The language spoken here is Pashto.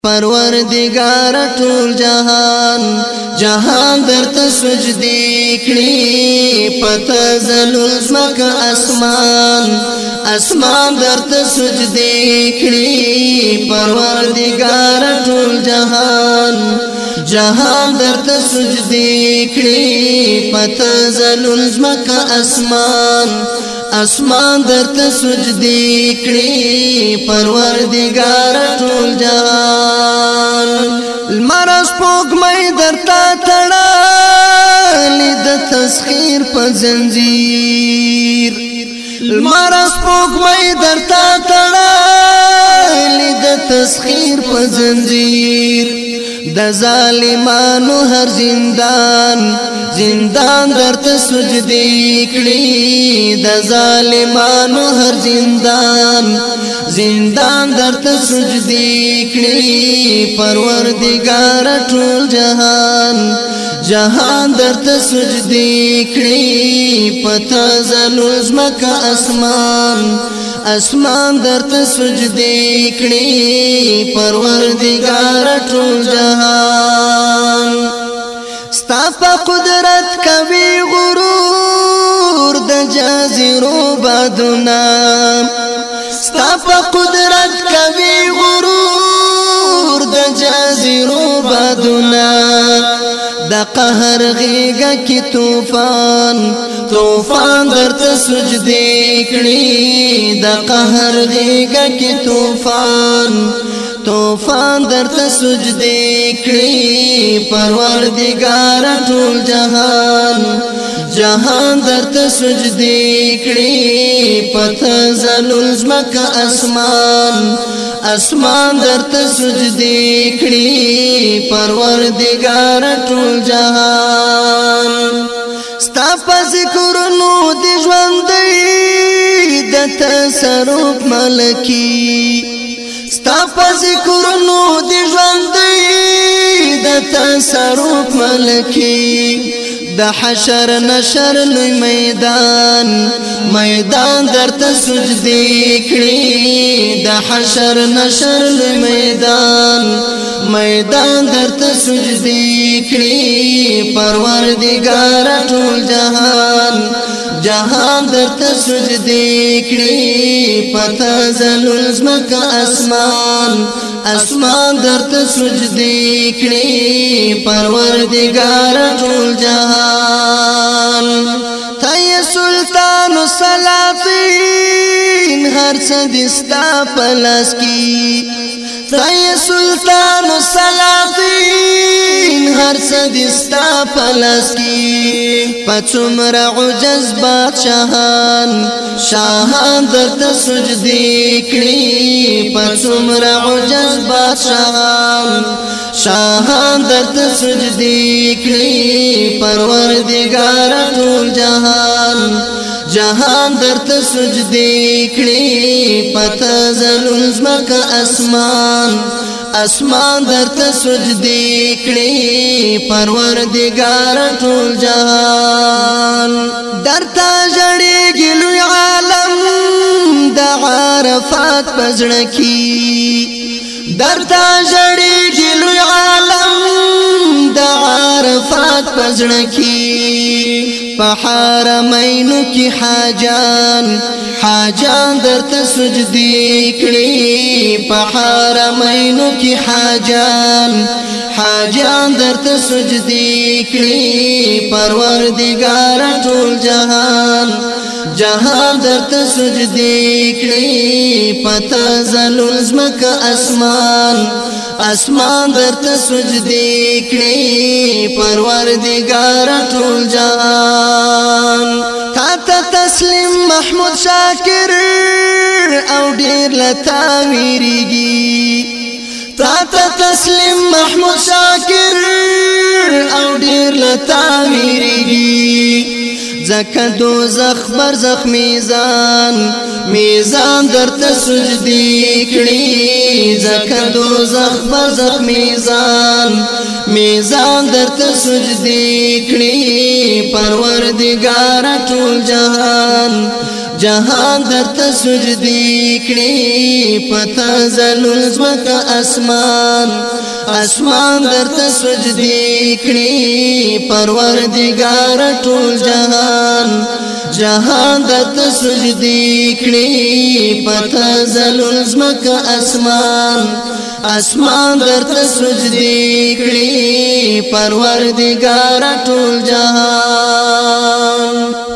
پروردگار ټول جهان درته سجدي کړي پته زلول زمکه اسمان درته سجدي کړي پروردگار ټول جهان درته سجدي کړي پته زلول زمکه اسمان درته سجدي کړي پروردگار ټول جهان المرز پوګمې درته تړلې د تسخير په زنجیر المرز پوګمې درته تړلې د تسخير په زنجیر د ظالمانو هر زندان درته سجدي کړي د ظالمانو هر زندان درته سجدي کړي پروردگار ټول جهان درته سجدي کړي پته زلول زمکه اسمان درته سجدي کړي پروردگار ټول جهان ستا په قدرت کوي غرور د جزیرو بادونه ستا په قدرت کوي غرور د جزیرو بادونه د قهر غیږه کې طوفان درته سجدي کړي د قهر غیږه کې طوفان درته سجدي کړي پروردگار ټول جهان درته سجدي کړي پته زلول زمکه اسمان درته سجدي کړي پروردگار ټول جهان ستا په ذکرونو د ژوندۍ د تصرف ملکی ستا په ذکرونو د ژوندۍ د تصرف ملکی د حشر نشر لوی میدان درته سجدي کړي د حشر نشر لوی میدان درته سجدي کړي پروردگار ټول جهان درته سجدي کړي پته زلول زمکه اسمان درته سجدي کړي پروردگار ټول جهان ته سلطان السلاطین هر څه دستا پلاس کی ته سلطان السلاطین هر څه دستا پلاس کی پڅومره عجز شاهان درته سجدي کړي پڅومره عجز شاهان درته سجدي کړي پروردگار ټول جهان درته سجدي کړي پته زلول زمکه اسمان درته سجدي کړي پروردگار ټول جهان درته جړېږي لوی عالم د عرفات پزړه کی درته جړېږي لوی عالم د عرفات پزړه کی په حرمینو کې حاجان درته سجدي کړي په حرمینو کې حاجان درته سجدي کړي پروردگار ټول جهان درته سجدي کړي پته زلول زمکه اسمان درته سجدي کړي پروردگار ټول جهان تا تسلیم محمود شاکر او ډیر لتا ویریږي تا تسلیم محمود شاکر او ډیر لتا ویریږي زکه دوزخ برزخ میزان درته سجدي کړي زکه دوزخ برزخ میزان درته سجدي کړي پروردگار ټول جهان درته سجدي کړي پتا زلون زمکا اسمان درته سجدي کړي پروردگار ټول جهان درته سجدي کړي پتا زلون زمکا اسمان درته سجدي کړي پروردگار ټول جهان